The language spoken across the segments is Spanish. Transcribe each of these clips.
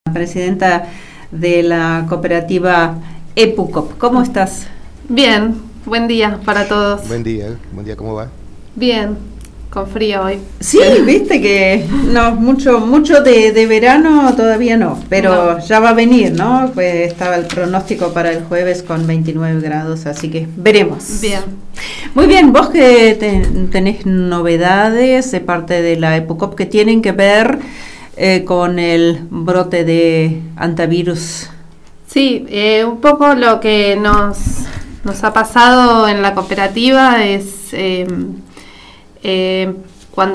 Presidenta de la cooperativa EPUCOP. ¿Cómo estás? Bien, buen día para todos. Buen día, ¿cómo va? Bien, con frío hoy. Sí, viste que no, mucho de verano todavía no, pero ya va a venir, ¿no? Pues estaba el pronóstico para el jueves con 29 grados, así que veremos. Bien. Muy bien, vos que tenés novedades de parte de la EPUCOP que tienen que ver con el brote de antivirus. Sí, un poco lo que nos ha pasado en la cooperativa es cuando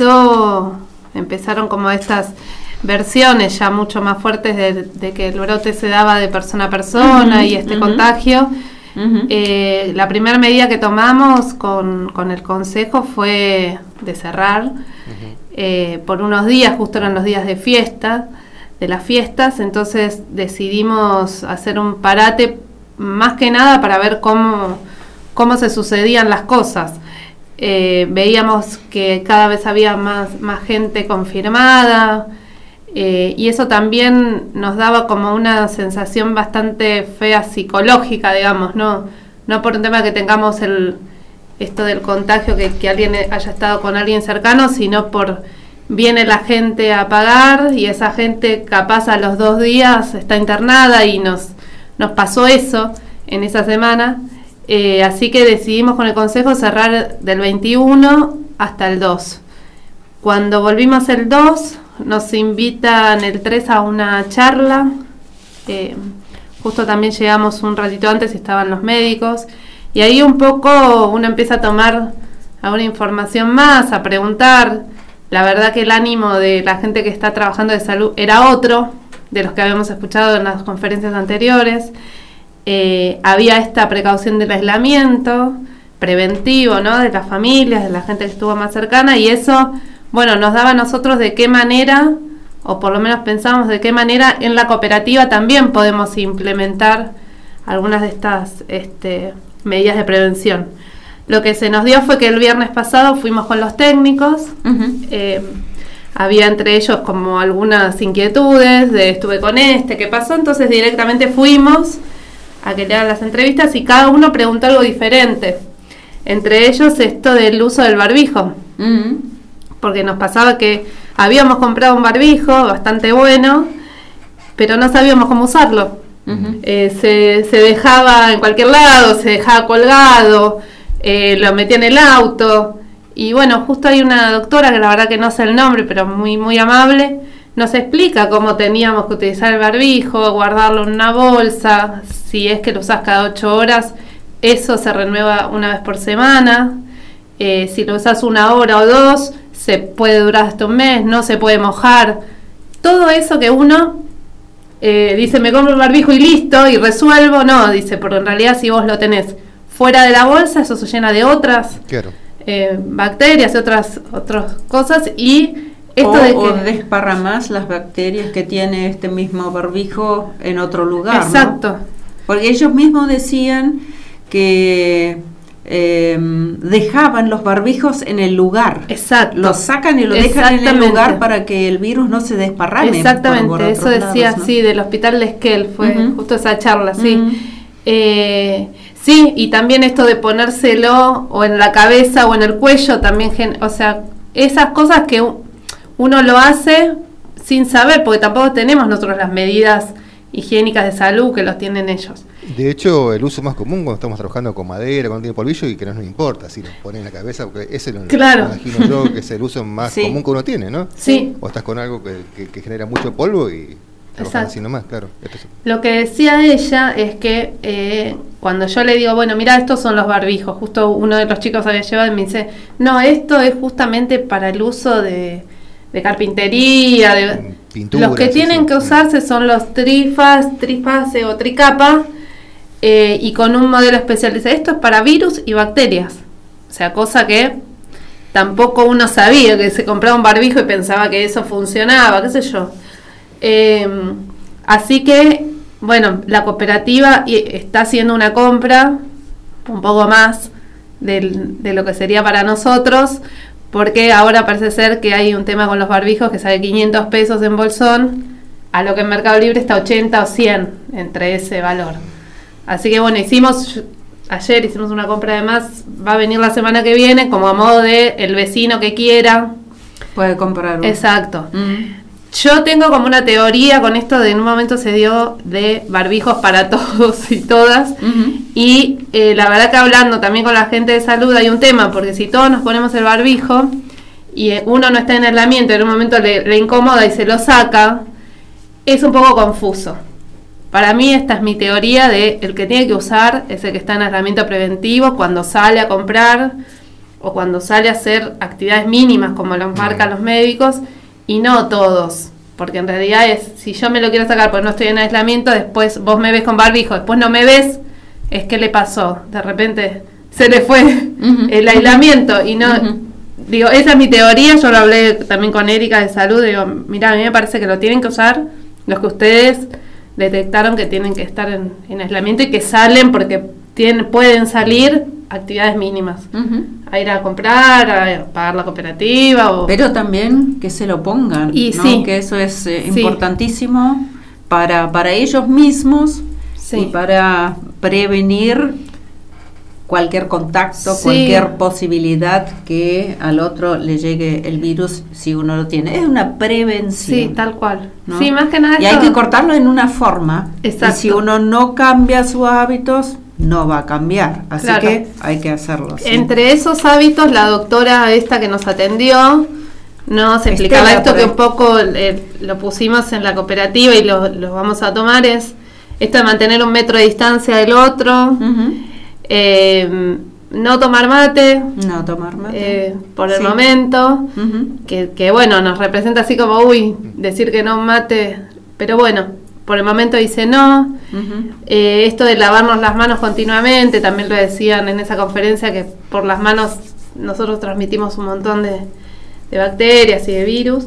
empezaron como estas versiones ya mucho más fuertes de que el brote se daba de persona a persona y contagio. La primera medida que tomamos con el consejo fue de cerrar por unos días, justo eran los días de las fiestas, entonces decidimos hacer un parate más que nada para ver cómo se sucedían las cosas. Veíamos que cada vez había más gente confirmada, y eso también nos daba como una sensación bastante fea psicológica, digamos, no por un tema que tengamos esto del contagio, que alguien haya estado con alguien cercano, sino viene la gente a pagar y esa gente capaz a los 2 días está internada y nos pasó eso en esa semana. Así que decidimos con el consejo cerrar del 21 hasta el 2. Cuando volvimos el 2, nos invitan el 3 a una charla. Justo también llegamos un ratito antes y estaban los médicos. Y ahí un poco uno empieza a tomar alguna información más, a preguntar. La verdad que el ánimo de la gente que está trabajando de salud era otro de los que habíamos escuchado en las conferencias anteriores. Había esta precaución del aislamiento preventivo, ¿no? De las familias, de la gente que estuvo más cercana, y eso, bueno, nos daba a nosotros de qué manera, o por lo menos pensamos de qué manera en la cooperativa también podemos implementar algunas de estas medidas de prevención. Lo que se nos dio fue que el viernes pasado fuimos con los técnicos. Había entre ellos como algunas inquietudes de estuve con ¿qué pasó? Entonces directamente fuimos a que le hagan las entrevistas y cada uno preguntó algo diferente. Entre ellos esto del uso del barbijo. Porque nos pasaba que habíamos comprado un barbijo bastante bueno, pero no sabíamos cómo usarlo. Se dejaba en cualquier lado, se dejaba colgado, lo metía en el auto. Y bueno, justo hay una doctora, que la verdad que no sé el nombre, pero muy, muy amable, nos explica cómo teníamos que utilizar el barbijo, guardarlo en una bolsa. Si es que lo usas cada 8 horas, eso se renueva una vez por semana. Si lo usas 1 hora o 2, se puede durar hasta un mes, no se puede mojar. Todo eso que uno dice, me compro el barbijo y listo, y resuelvo. No, dice, porque en realidad si vos lo tenés fuera de la bolsa, eso se llena de otras bacterias y otras cosas, y esto o desparramás las bacterias que tiene este mismo barbijo en otro lugar. Exacto. ¿No? Porque ellos mismos decían que dejaban los barbijos en el lugar. Exacto. Los sacan y lo dejan en el lugar para que el virus no se desparrame. Exactamente, eso decía, lados, ¿no? Sí, del hospital de Esquel, fue justo esa charla, sí. Sí, y también esto de ponérselo o en la cabeza o en el cuello también, o sea, esas cosas que uno lo hace sin saber, porque tampoco tenemos nosotros las medidas higiénicas de salud que los tienen ellos. De hecho, el uso más común cuando estamos trabajando con madera, cuando tiene polvillo, y que no nos importa si nos ponen en la cabeza, porque ese lo imagino yo que es el uso más común que uno tiene, ¿no? Sí. O estás con algo que genera mucho polvo y trabajan así nomás, claro. Lo que decía ella es que cuando yo le digo, bueno, mira, estos son los barbijos, justo uno de los chicos había llevado y me dice, no, esto es justamente para el uso de carpintería, de pintura. Los que tienen que usarse son los trifase o tricapa, y con un modelo especializado. Esto es para virus y bacterias. O sea, cosa que tampoco uno sabía, que se compraba un barbijo y pensaba que eso funcionaba, qué sé yo. Así que, bueno, la cooperativa está haciendo una compra un poco más de lo que sería para nosotros, porque ahora parece ser que hay un tema con los barbijos que sale 500 pesos en Bolsón, a lo que en Mercado Libre está 80 o 100, entre ese valor. Así que bueno, ayer hicimos una compra de más, va a venir la semana que viene, como a modo de el vecino que quiera puede comprar uno. Exacto. Yo tengo como una teoría con esto de en un momento se dio de barbijos para todos y todas, y la verdad que hablando también con la gente de salud hay un tema, porque si todos nos ponemos el barbijo y uno no está en aislamiento, en un momento le incomoda y se lo saca, es un poco confuso. Para mí esta es mi teoría de el que tiene que usar es el que está en aislamiento preventivo cuando sale a comprar o cuando sale a hacer actividades mínimas como lo marcan los médicos, y no todos, porque en realidad es, si yo me lo quiero sacar porque no estoy en aislamiento, después vos me ves con barbijo, después no me ves, es que le pasó, de repente se le fue el aislamiento y no, digo, esa es mi teoría. Yo lo hablé también con Erika de salud, digo, mira, a mí me parece que lo tienen que usar los que ustedes detectaron que tienen que estar en aislamiento y que salen porque pueden salir actividades mínimas, a ir a comprar, a pagar la cooperativa. Pero también que se lo pongan, y ¿no? Sí. Que eso es importantísimo para ellos mismos y para prevenir cualquier contacto, cualquier posibilidad que al otro le llegue el virus si uno lo tiene. Es una prevención. Sí, tal cual. ¿No? Sí, más que nada. Y hay que cortarlo en una forma. Exacto. Y si uno no cambia sus hábitos, no va a cambiar. Así que hay que hacerlo. ¿Sí? Entre esos hábitos, la doctora esta que nos atendió nos explicaba esto que un poco lo pusimos en la cooperativa y lo vamos a tomar, es esto de mantener 1 metro de distancia del otro. No tomar mate. No tomar mate. Por el momento. Que bueno, nos representa así como, decir que no mate. Pero bueno, por el momento dice no. Esto de lavarnos las manos continuamente, también lo decían en esa conferencia, que por las manos nosotros transmitimos un montón de bacterias y de virus.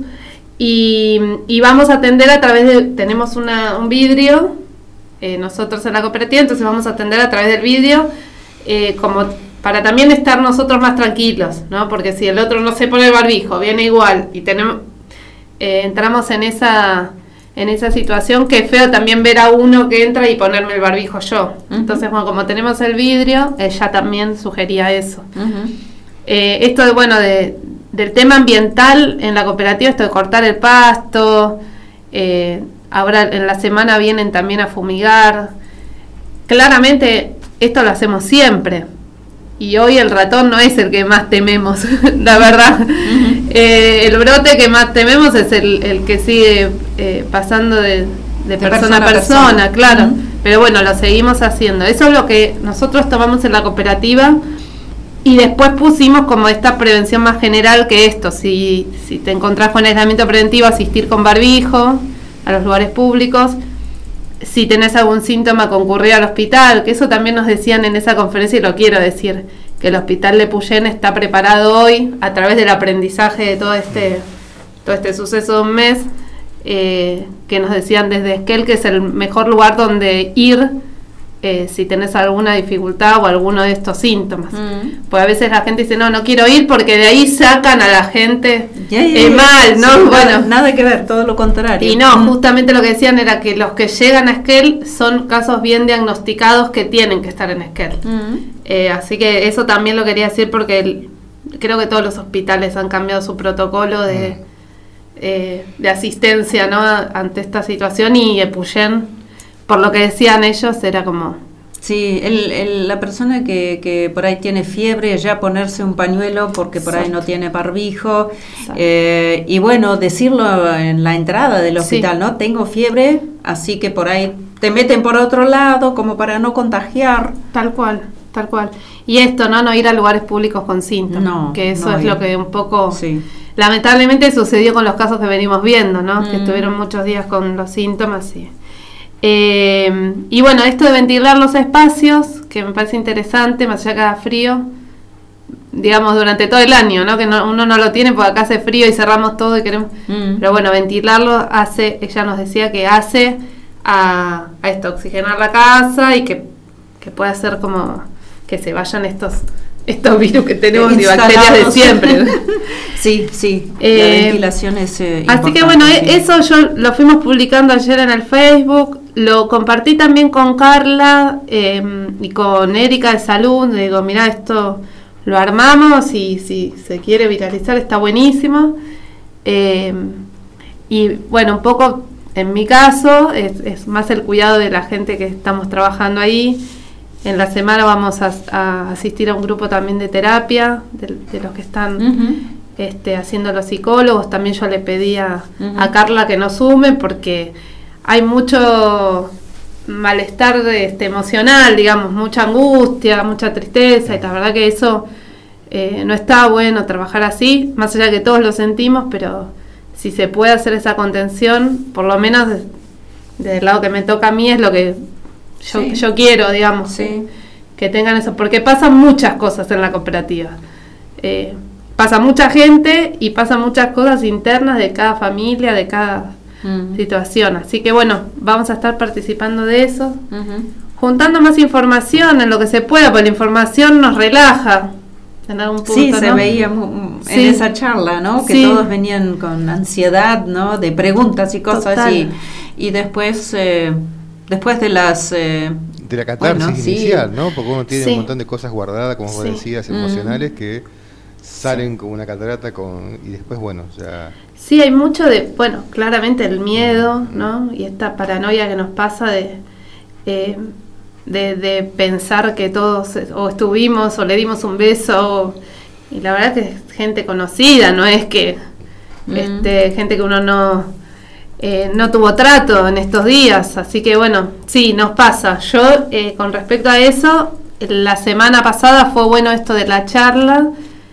Y vamos a atender a través de, tenemos un vidrio, nosotros en la cooperativa, entonces vamos a atender a través del vidrio, como para también estar nosotros más tranquilos, ¿no? Porque si el otro no se pone el barbijo, viene igual, y entramos en esa situación, que es feo también ver a uno que entra y ponerme el barbijo yo. Entonces, bueno, como tenemos el vidrio, ella también sugería eso. Esto del tema ambiental en la cooperativa, esto de cortar el pasto, ahora en la semana vienen también a fumigar. Claramente esto lo hacemos siempre, y hoy el ratón no es el que más tememos, la verdad. El brote que más tememos es el que sigue pasando de persona a persona, claro. Pero bueno, lo seguimos haciendo. Eso es lo que nosotros tomamos en la cooperativa, y después pusimos como esta prevención más general, que esto, si te encontrás con aislamiento preventivo, asistir con barbijo a los lugares públicos. Si tenés algún síntoma, concurrir al hospital, que eso también nos decían en esa conferencia, y lo quiero decir, que el hospital de Puyén está preparado hoy, a través del aprendizaje de todo este suceso de un mes, que nos decían desde Esquel que es el mejor lugar donde ir si tenés alguna dificultad o alguno de estos síntomas. Pues a veces la gente dice, no quiero ir, porque de ahí sacan a la gente mal, ¿no? Sí, bueno, nada que ver, todo lo contrario. Y no, justamente lo que decían era que los que llegan a Esquel son casos bien diagnosticados que tienen que estar en Esquel. Así que eso también lo quería decir, porque creo que todos los hospitales han cambiado su protocolo de asistencia, ¿no?, ante esta situación, y Epuyén, por lo que decían ellos, era como... Sí, la persona que por ahí tiene fiebre, ya ponerse un pañuelo porque por ahí no tiene barbijo, y bueno, decirlo en la entrada del hospital, ¿no? Tengo fiebre, así que por ahí te meten por otro lado como para no contagiar. Tal cual. Y esto, no ir a lugares públicos con síntomas, que eso es lo que un poco... Lamentablemente sucedió con los casos que venimos viendo, ¿no? Que estuvieron muchos días con los síntomas y bueno, esto de ventilar los espacios, que me parece interesante, más allá que haga frío, digamos, durante todo el año, ¿no? Que uno no lo tiene porque acá hace frío y cerramos todo y queremos... Pero bueno, ventilarlo ella nos decía que hace a esto, oxigenar la casa, y que puede hacer como que se vayan estos estos virus que tenemos y bacterias de siempre. Sí, la ventilación es así que bueno, eso yo lo fuimos publicando ayer en el Facebook, lo compartí también con Carla y con Erika de Salud, digo, mirá, esto lo armamos y si se quiere viralizar está buenísimo. Y bueno, un poco en mi caso es más el cuidado de la gente que estamos trabajando ahí. En la semana vamos a asistir a un grupo también de terapia, de los que están haciendo los psicólogos. También yo le pedí a Carla que nos sume porque hay mucho malestar emocional, digamos, mucha angustia, mucha tristeza, y la verdad que eso no está bueno trabajar así, más allá de que todos lo sentimos, pero si se puede hacer esa contención, por lo menos desde el lado que me toca a mí es lo que yo quiero, digamos, que tengan eso, porque pasan muchas cosas en la cooperativa, pasa mucha gente y pasan muchas cosas internas de cada familia, de cada situación, así que bueno, vamos a estar participando de eso, juntando más información en lo que se pueda, porque la información nos relaja en algún punto, ¿no? Se veía en esa charla, ¿no? Que todos venían con ansiedad, ¿no? De preguntas y cosas. Y después de las de la catarsis inicial, ¿no? Porque uno tiene un montón de cosas guardadas, como vos decías, emocionales, que salen como una catarata y después, bueno, ya... Sí, hay mucho claramente el miedo, ¿no? Y esta paranoia que nos pasa de pensar que todos o estuvimos o le dimos un beso, y la verdad que es gente conocida, no es que gente que uno no tuvo trato en estos días, así que bueno, sí, nos pasa. Yo con respecto a eso, la semana pasada fue bueno esto de la charla,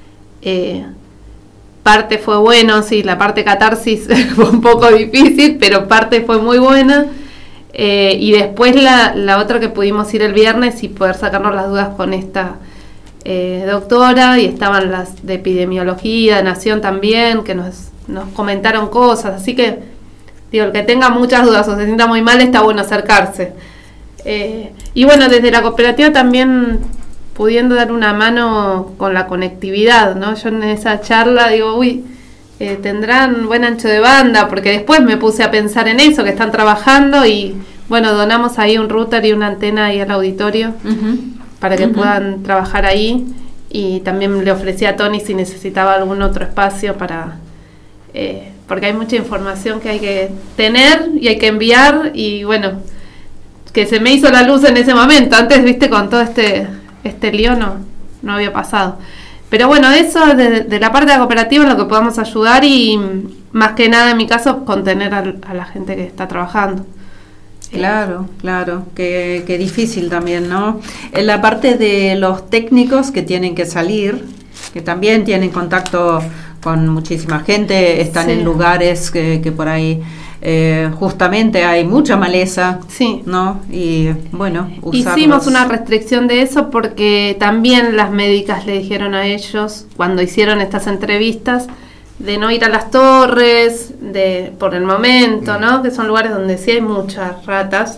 parte fue bueno, sí, la parte catarsis fue un poco difícil, pero parte fue muy buena. Y después la otra que pudimos ir el viernes y poder sacarnos las dudas con esta doctora, y estaban las de epidemiología, de Nación también, que nos comentaron cosas, así que digo, el que tenga muchas dudas o se sienta muy mal, está bueno acercarse. Y bueno, desde la cooperativa también pudiendo dar una mano con la conectividad, ¿no? Yo en esa charla digo, tendrán buen ancho de banda, porque después me puse a pensar en eso, que están trabajando, y bueno, donamos ahí un router y una antena ahí al auditorio para que puedan trabajar ahí, y también le ofrecí a Tony si necesitaba algún otro espacio para porque hay mucha información que hay que tener y hay que enviar, y bueno, que se me hizo la luz en ese momento. Antes, viste, con todo este lío no había pasado. Pero bueno, eso de la parte de la cooperativa es lo que podamos ayudar, y más que nada en mi caso contener a la gente que está trabajando. Claro, que difícil también, ¿no? En la parte de los técnicos que tienen que salir, que también tienen contacto con muchísima gente, están en lugares que por ahí justamente hay mucha maleza, ¿no? Y bueno, hicimos una restricción de eso porque también las médicas le dijeron a ellos cuando hicieron estas entrevistas de no ir a las torres, por el momento, ¿no? Que son lugares donde sí hay muchas ratas.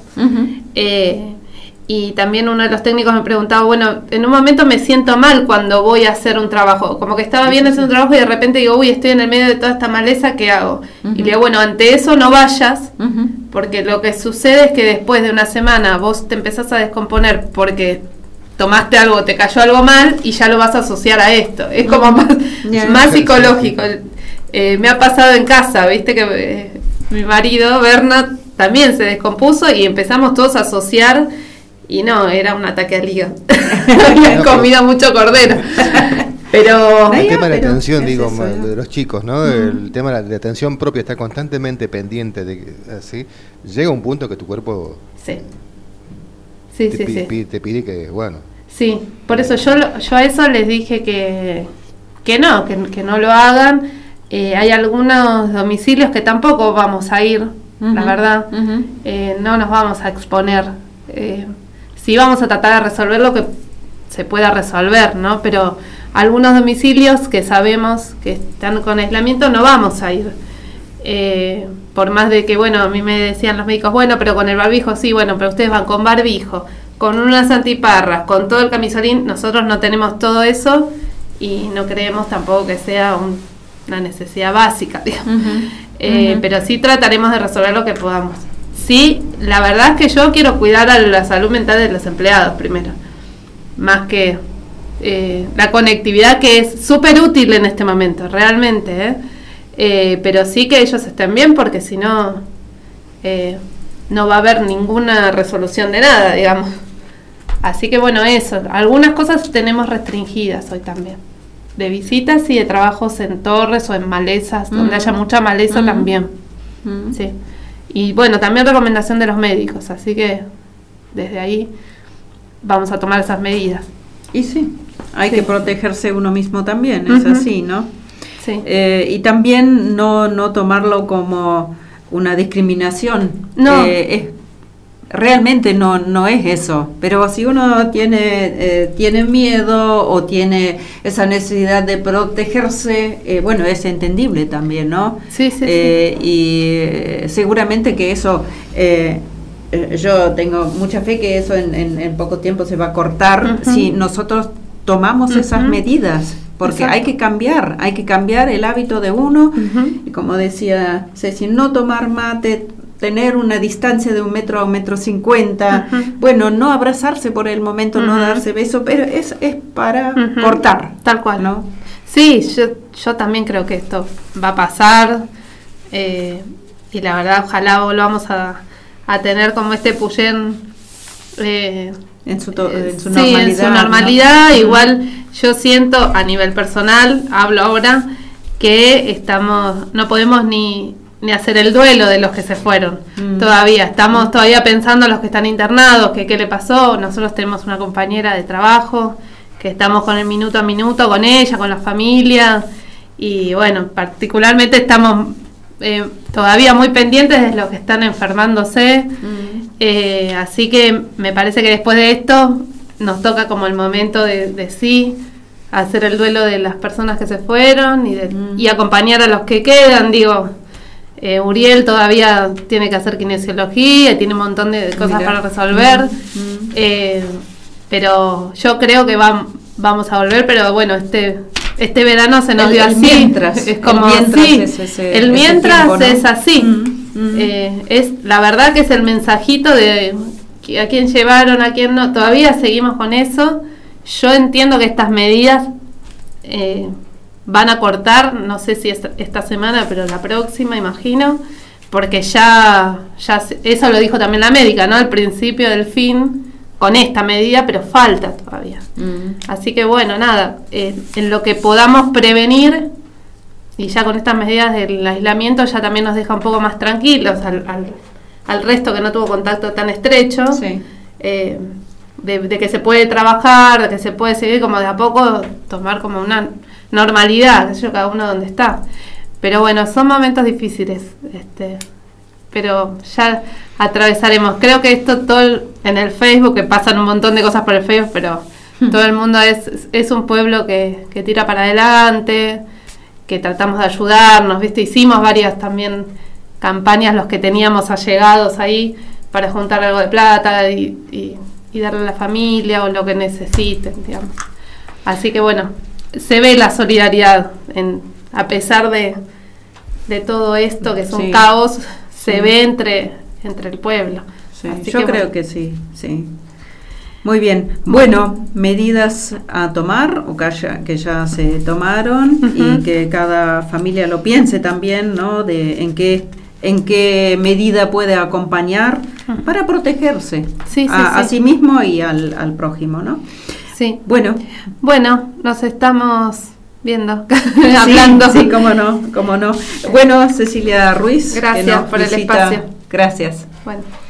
Y también uno de los técnicos me preguntaba, bueno, en un momento me siento mal cuando voy a hacer un trabajo, como que estaba bien hacer un trabajo y de repente digo, estoy en el medio de toda esta maleza, ¿qué hago? Y le digo, bueno, ante eso no vayas, porque lo que sucede es que después de una semana vos te empezás a descomponer porque tomaste algo, te cayó algo mal y ya lo vas a asociar a esto. Es como más psicológico. Me ha pasado en casa, viste que mi marido, Bernat, también se descompuso y empezamos todos a asociar. Y no, era un ataque al hígado. Habían comido mucho cordero. Pero el tema de la atención, digo, de los chicos, ¿no? El tema de la atención propia, estar constantemente pendiente de que así llega un punto que tu cuerpo te pide que, bueno. Sí, por eso yo a eso les dije que no lo hagan. Hay algunos domicilios que tampoco vamos a ir, la verdad. No nos vamos a exponer. Sí vamos a tratar de resolver lo que se pueda resolver, ¿no? Pero algunos domicilios que sabemos que están con aislamiento no vamos a ir. Por más de que, bueno, a mí me decían los médicos, bueno, pero con el barbijo, sí, bueno, pero ustedes van con barbijo. con unas antiparras, con todo el camisolín, nosotros no tenemos todo eso y no creemos tampoco que sea una necesidad básica, digamos. Pero sí trataremos de resolver lo que podamos. Sí, la verdad es que yo quiero cuidar a la salud mental de los empleados primero, más que la conectividad, que es súper útil en este momento, realmente, pero sí que ellos estén bien, porque si no, no va a haber ninguna resolución de nada, digamos. Así que bueno, eso, algunas cosas tenemos restringidas hoy también, de visitas y de trabajos en torres o en malezas, donde haya mucha maleza también. Sí. Y bueno, también recomendación de los médicos, así que desde ahí vamos a tomar esas medidas. Y sí, hay que protegerse uno mismo también, es así, ¿no? Sí. Y también no tomarlo como una discriminación. No. Realmente no es eso, pero si uno tiene miedo o tiene esa necesidad de protegerse, bueno, es entendible también, ¿no? Sí. Y seguramente que eso, yo tengo mucha fe que eso en poco tiempo se va a cortar si nosotros tomamos esas medidas. Porque hay que cambiar el hábito de uno, y como decía Ceci, no tomar mate, tener una distancia de 1 metro a 1,50 m, bueno, no abrazarse por el momento, no darse beso, pero es para cortar. Tal cual. ¿No? Sí, yo también creo que esto va a pasar, y la verdad ojalá volvamos a tener como este Puyén en su normalidad. Sí, en su normalidad, ¿no? Igual yo siento a nivel personal, hablo ahora, que no podemos ni hacer el duelo de los que se fueron. Todavía estamos pensando en los que están internados, que qué le pasó. Nosotros tenemos una compañera de trabajo que estamos con el minuto a minuto con ella, con la familia, y bueno, particularmente estamos todavía muy pendientes de los que están enfermándose. Así que me parece que después de esto nos toca como el momento de sí hacer el duelo de las personas que se fueron y acompañar a los que quedan. Digo, Uriel todavía tiene que hacer kinesiología, tiene un montón de cosas para resolver, pero yo creo que vamos a volver, pero bueno, este verano se nos dio así. Mientras, es como el mientras tiempo, ¿no? Es así. Es la verdad que es el mensajito de a quién llevaron, a quién no. Todavía seguimos con eso. Yo entiendo que estas medidas van a cortar, no sé si esta semana, pero la próxima, imagino, porque ya eso lo dijo también la médica, ¿no? Al principio del fin, con esta medida, pero falta todavía. Así que bueno, nada, en lo que podamos prevenir, y ya con estas medidas del aislamiento ya también nos deja un poco más tranquilos al resto que no tuvo contacto tan estrecho, de que se puede trabajar, de que se puede seguir como de a poco, tomar como una normalidad, qué sé yo, cada uno donde está. Pero bueno, son momentos difíciles, pero ya atravesaremos. Creo que esto todo en el Facebook, que pasan un montón de cosas por el Facebook, pero todo el mundo es un pueblo que tira para adelante, que tratamos de ayudarnos, ¿viste? Hicimos varias también campañas los que teníamos allegados ahí para juntar algo de plata y darle a la familia o lo que necesiten, digamos. Así que bueno, se ve la solidaridad a pesar de todo esto que es un caos, se ve entre el pueblo. Sí, yo creo que sí. Muy bien. Bueno, medidas a tomar o que ya se tomaron y que cada familia lo piense también, ¿no? De en qué medida puede acompañar para protegerse a sí mismo y al prójimo, ¿no? Sí. Bueno, nos estamos viendo, hablando. Sí, cómo no. Bueno, Cecilia Ruiz. Gracias por el espacio. Gracias. Bueno.